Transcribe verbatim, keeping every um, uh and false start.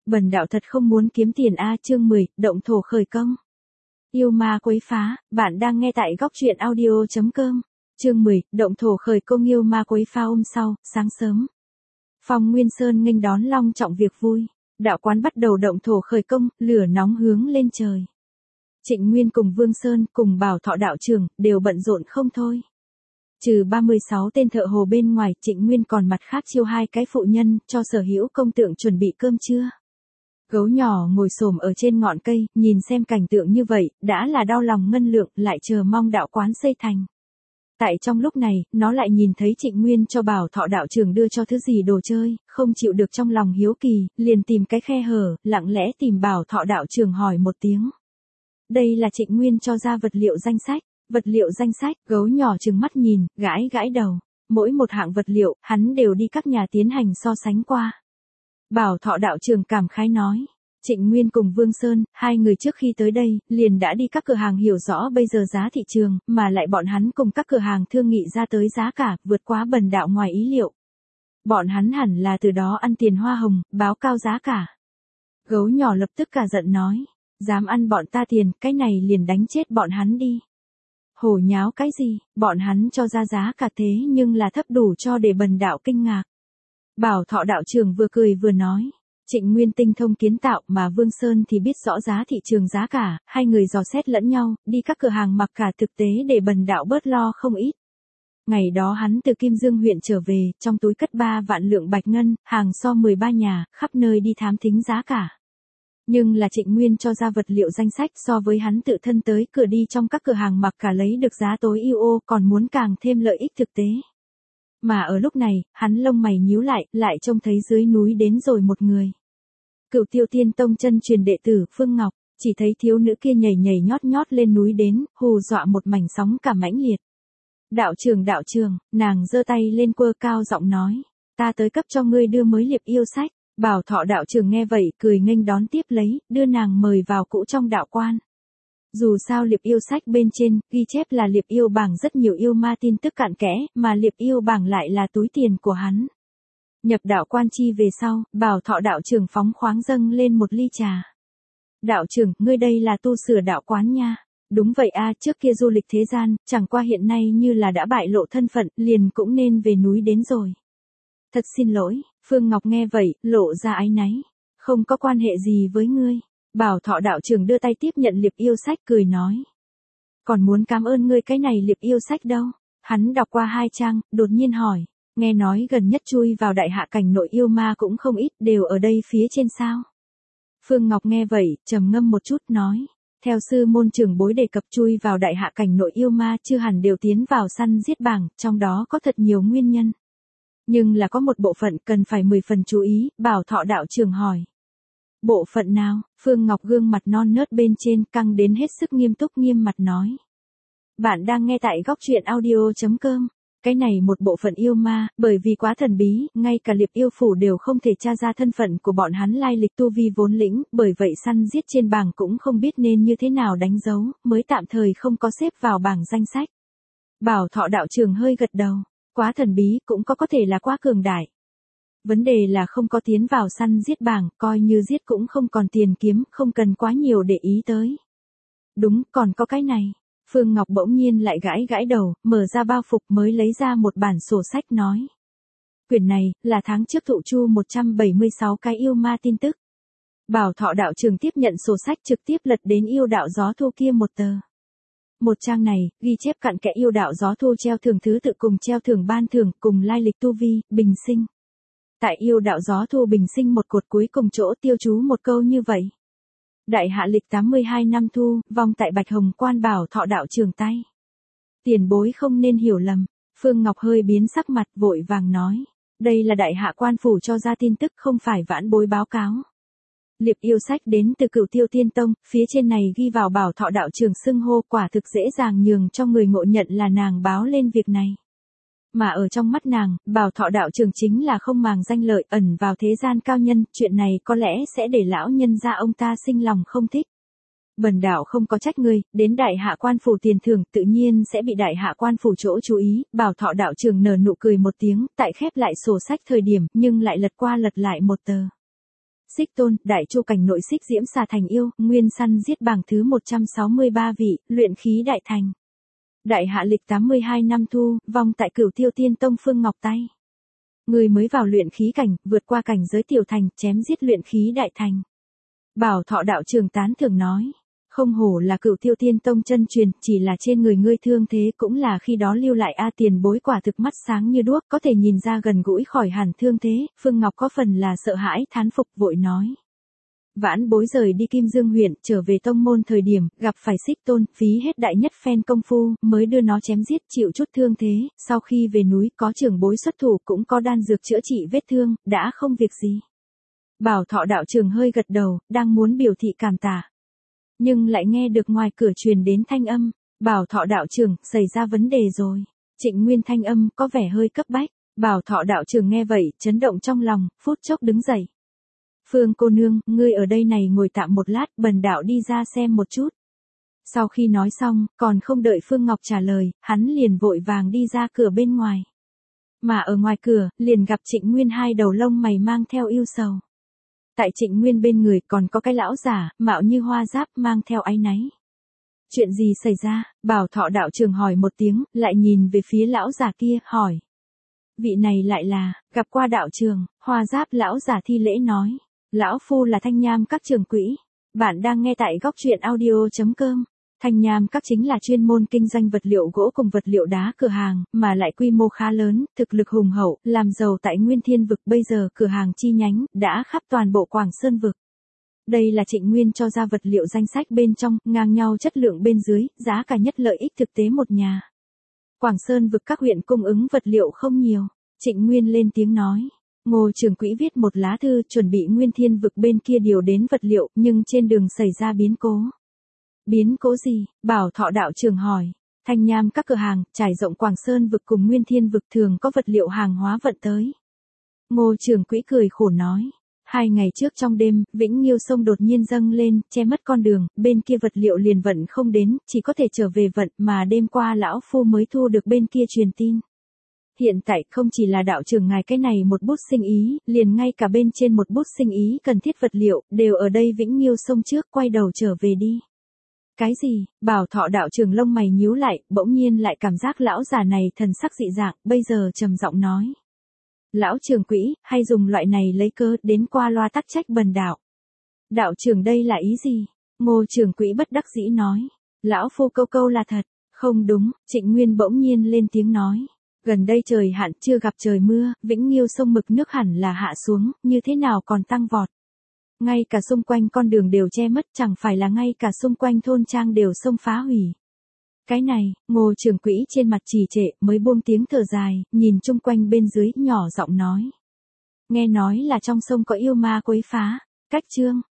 Bần đạo thật không muốn kiếm tiền a. Chương mười, động thổ khởi công. Yêu ma quấy phá, bạn đang nghe tại góc truyện audio chấm com. Chương mười, động thổ khởi công. Yêu ma quấy phá. Hôm sau, sáng sớm, Phong Nguyên Sơn nghênh đón long trọng việc vui. Đạo quán bắt đầu động thổ khởi công, lửa nóng hướng lên trời. Trịnh Nguyên cùng Vương Sơn cùng Bảo Thọ đạo trưởng đều bận rộn không thôi. Trừ ba mươi sáu tên thợ hồ bên ngoài, Trịnh Nguyên còn mặt khác chiêu hai cái phụ nhân cho sở hữu công tượng chuẩn bị cơm trưa. Gấu nhỏ ngồi xổm ở trên ngọn cây, nhìn xem cảnh tượng như vậy, đã là đau lòng ngân lượng, lại chờ mong đạo quán xây thành. Tại trong lúc này, nó lại nhìn thấy Trịnh Nguyên cho Bảo Thọ đạo trưởng đưa cho thứ gì đồ chơi, không chịu được trong lòng hiếu kỳ, liền tìm cái khe hở, lặng lẽ tìm Bảo Thọ đạo trưởng hỏi một tiếng. Đây là Trịnh Nguyên cho ra vật liệu danh sách. Vật liệu danh sách, gấu nhỏ trừng mắt nhìn, gãi gãi đầu. Mỗi một hạng vật liệu, hắn đều đi các nhà tiến hành so sánh qua. Bảo Thọ đạo trưởng cảm khái nói. Trịnh Nguyên cùng Vương Sơn, hai người trước khi tới đây, liền đã đi các cửa hàng hiểu rõ bây giờ giá thị trường, mà lại bọn hắn cùng các cửa hàng thương nghị ra tới giá cả, vượt quá bần đạo ngoài ý liệu. Bọn hắn hẳn là từ đó ăn tiền hoa hồng, báo cao giá cả. Gấu nhỏ lập tức cả giận nói. Dám ăn bọn ta tiền, cái này liền đánh chết bọn hắn đi. Hổ nháo cái gì, bọn hắn cho ra giá cả thế nhưng là thấp đủ cho để bần đạo kinh ngạc. Bảo Thọ đạo trưởng vừa cười vừa nói. Trịnh Nguyên tinh thông kiến tạo mà Vương Sơn thì biết rõ giá thị trường giá cả, hai người dò xét lẫn nhau, đi các cửa hàng mặc cả thực tế để bần đạo bớt lo không ít. Ngày đó hắn từ Kim Dương huyện trở về, trong túi cất ba vạn lượng bạch ngân, hàng so mười ba nhà, khắp nơi đi thám thính giá cả. Nhưng là Trịnh Nguyên cho ra vật liệu danh sách so với hắn tự thân tới cửa đi trong các cửa hàng mặc cả lấy được giá tối ưu ô còn muốn càng thêm lợi ích thực tế. Mà ở lúc này, hắn lông mày nhíu lại, lại trông thấy dưới núi đến rồi một người. Cửu Tiêu Tiên Tông chân truyền đệ tử Phương Ngọc, chỉ thấy thiếu nữ kia nhảy nhảy nhót nhót lên núi đến, hù dọa một mảnh sóng cả mãnh liệt. Đạo trưởng đạo trưởng, nàng giơ tay lên quơ cao giọng nói, ta tới cấp cho ngươi đưa mới liệp yêu sách. Bảo Thọ đạo trưởng nghe vậy, cười nghênh đón tiếp lấy, đưa nàng mời vào cũ trong đạo quan. Dù sao liệp yêu sách bên trên, ghi chép là liệp yêu bảng rất nhiều yêu ma tin tức cặn kẽ, mà liệp yêu bảng lại là túi tiền của hắn. Nhập đạo quan chi về sau, Bảo Thọ đạo trưởng phóng khoáng dâng lên một ly trà. Đạo trưởng, ngươi đây là tu sửa đạo quán nha. Đúng vậy a, trước kia du lịch thế gian, chẳng qua hiện nay như là đã bại lộ thân phận, liền cũng nên về núi đến rồi. Thật xin lỗi. Phương Ngọc nghe vậy, lộ ra áy náy. Không có quan hệ gì với ngươi. Bảo Thọ đạo trưởng đưa tay tiếp nhận liệp yêu sách cười nói. Còn muốn cảm ơn ngươi cái này liệp yêu sách đâu. Hắn đọc qua hai trang, đột nhiên hỏi. Nghe nói gần nhất chui vào đại hạ cảnh nội yêu ma cũng không ít, đều ở đây phía trên sao. Phương Ngọc nghe vậy, trầm ngâm một chút nói. Theo sư môn trưởng bối đề cập chui vào đại hạ cảnh nội yêu ma chưa hẳn đều tiến vào săn giết bảng, trong đó có thật nhiều nguyên nhân. Nhưng là có một bộ phận cần phải mười phần chú ý, Bảo Thọ đạo trưởng hỏi. Bộ phận nào? Phương Ngọc gương mặt non nớt bên trên căng đến hết sức nghiêm túc nghiêm mặt nói. Bạn đang nghe tại góc truyện audio chấm com. Cái này một bộ phận yêu ma, bởi vì quá thần bí, ngay cả liệp yêu phủ đều không thể tra ra thân phận của bọn hắn lai lịch tu vi vốn lĩnh, bởi vậy săn giết trên bảng cũng không biết nên như thế nào đánh dấu, mới tạm thời không có xếp vào bảng danh sách. Bảo Thọ đạo trưởng hơi gật đầu. Quá thần bí cũng có có thể là quá cường đại. Vấn đề là không có tiến vào săn giết bảng, coi như giết cũng không còn tiền kiếm, không cần quá nhiều để ý tới. Đúng, còn có cái này. Phương Ngọc bỗng nhiên lại gãi gãi đầu, mở ra bao phục mới lấy ra một bản sổ sách nói. Quyển này, là tháng trước thụ chu một trăm bảy mươi sáu cái yêu ma tin tức. Bảo Thọ đạo trưởng tiếp nhận sổ sách trực tiếp lật đến yêu đạo gió thu kia một tờ. Một trang này, ghi chép cặn kẽ yêu đạo gió thu treo thưởng thứ tự cùng treo thưởng ban thưởng cùng lai lịch tu vi, bình sinh. Tại yêu đạo gió thu bình sinh một cột cuối cùng chỗ tiêu chú một câu như vậy. Đại hạ lịch tám mươi hai năm thu, vong tại Bạch Hồng Quan. Bảo Thọ đạo trưởng tay. Tiền bối không nên hiểu lầm. Phương Ngọc hơi biến sắc mặt vội vàng nói. Đây là đại hạ quan phủ cho ra tin tức không phải vãn bối báo cáo. Liệp yêu sách đến từ Cửu Tiêu Tiên Tông, phía trên này ghi vào Bảo Thọ đạo trưởng xưng hô quả thực dễ dàng nhường cho người ngộ nhận là nàng báo lên việc này. Mà ở trong mắt nàng, Bảo Thọ đạo trưởng chính là không màng danh lợi ẩn vào thế gian cao nhân, chuyện này có lẽ sẽ để lão nhân gia ông ta sinh lòng không thích. Bần đạo không có trách ngươi, đến đại hạ quan phủ tiền thưởng tự nhiên sẽ bị đại hạ quan phủ chỗ chú ý, Bảo Thọ đạo trưởng nở nụ cười một tiếng, tại khép lại sổ sách thời điểm, nhưng lại lật qua lật lại một tờ. Xích Tôn, Đại Chu cảnh nội xích diễm xà thành yêu, nguyên săn giết bảng thứ một trăm sáu mươi ba vị, luyện khí đại thành. Đại hạ lịch tám mươi hai năm thu, vong tại Cửu Tiêu Tiên Tông Phương Ngọc tay. Người mới vào luyện khí cảnh, vượt qua cảnh giới tiểu thành, chém giết luyện khí đại thành. Bảo Thọ đạo trường tán thưởng nói. Không hổ là Cửu Tiêu Tiên Tông chân truyền, chỉ là trên người ngươi thương thế cũng là khi đó lưu lại a tiền bối quả thực mắt sáng như đuốc, có thể nhìn ra gần gũi khỏi hẳn thương thế. Phương Ngọc có phần là sợ hãi thán phục vội nói. Vãn bối rời đi Kim Dương huyện, trở về tông môn thời điểm, gặp phải Xích Tôn, phí hết đại nhất phen công phu, mới đưa nó chém giết, chịu chút thương thế, sau khi về núi, có trưởng bối xuất thủ cũng có đan dược chữa trị vết thương, đã không việc gì. Bảo Thọ đạo trường hơi gật đầu, đang muốn biểu thị cảm tạ. Nhưng lại nghe được ngoài cửa truyền đến thanh âm, Bảo Thọ đạo trường, xảy ra vấn đề rồi. Trịnh Nguyên thanh âm, có vẻ hơi cấp bách. Bảo Thọ đạo trường nghe vậy, chấn động trong lòng, phút chốc đứng dậy. Phương cô nương, ngươi ở đây này ngồi tạm một lát, bần đạo đi ra xem một chút. Sau khi nói xong, còn không đợi Phương Ngọc trả lời, hắn liền vội vàng đi ra cửa bên ngoài. Mà ở ngoài cửa, liền gặp Trịnh Nguyên hai đầu lông mày mang theo yêu sầu. Tại Trịnh Nguyên bên người còn có cái lão giả, mạo như hoa giáp mang theo áy náy. Chuyện gì xảy ra? Bảo Thọ đạo trường hỏi một tiếng, lại nhìn về phía lão giả kia, hỏi. Vị này lại là, gặp qua đạo trường, hoa giáp lão giả thi lễ nói. Lão phu là Thanh Nham Các trưởng quỹ. Bạn đang nghe tại góc truyện audio chấm com. Thanh Nham Các chính là chuyên môn kinh doanh vật liệu gỗ cùng vật liệu đá cửa hàng, mà lại quy mô khá lớn, thực lực hùng hậu, làm giàu tại Nguyên Thiên vực, bây giờ cửa hàng chi nhánh đã khắp toàn bộ Quảng Sơn vực. Đây là Trịnh Nguyên cho ra vật liệu danh sách bên trong, ngang nhau chất lượng bên dưới, giá cả nhất lợi ích thực tế một nhà. Quảng Sơn vực các huyện cung ứng vật liệu không nhiều. Trịnh Nguyên lên tiếng nói. Ngô trưởng quỹ viết một lá thư chuẩn bị Nguyên Thiên vực bên kia điều đến vật liệu, nhưng trên đường xảy ra biến cố. Biến cố gì? Bảo Thọ đạo trường hỏi. Thanh Nham Các cửa hàng, trải rộng Quảng Sơn vực cùng Nguyên Thiên vực thường có vật liệu hàng hóa vận tới. Ngô trưởng quỹ cười khổ nói. Hai ngày trước trong đêm, Vĩnh Nghiêu sông đột nhiên dâng lên, che mất con đường, bên kia vật liệu liền vận không đến, chỉ có thể trở về vận, mà đêm qua lão phu mới thu được bên kia truyền tin. Hiện tại không chỉ là đạo trưởng ngài cái này một bút sinh ý, liền ngay cả bên trên một bút sinh ý cần thiết vật liệu, đều ở đây Vĩnh Nghiêu sông trước, quay đầu trở về đi. Cái gì? Bảo Thọ đạo trưởng lông mày nhíu lại, bỗng nhiên lại cảm giác lão già này thần sắc dị dạng, bây giờ trầm giọng nói. Lão trưởng quỹ, hay dùng loại này lấy cớ đến qua loa tắc trách bần đạo. Đạo trưởng đây là ý gì? Ngô trưởng quỹ bất đắc dĩ nói. Lão phu câu câu là thật. Không đúng, Trịnh Nguyên bỗng nhiên lên tiếng nói. Gần đây trời hạn chưa gặp trời mưa, Vĩnh Nghiêu sông mực nước hẳn là hạ xuống, như thế nào còn tăng vọt. Ngay cả xung quanh con đường đều che mất, chẳng phải là ngay cả xung quanh thôn trang đều sông phá hủy. Cái này, Ngô trưởng quỹ trên mặt trì trệ, mới buông tiếng thở dài, nhìn chung quanh bên dưới, nhỏ giọng nói. Nghe nói là trong sông có yêu ma quấy phá. Cách chương,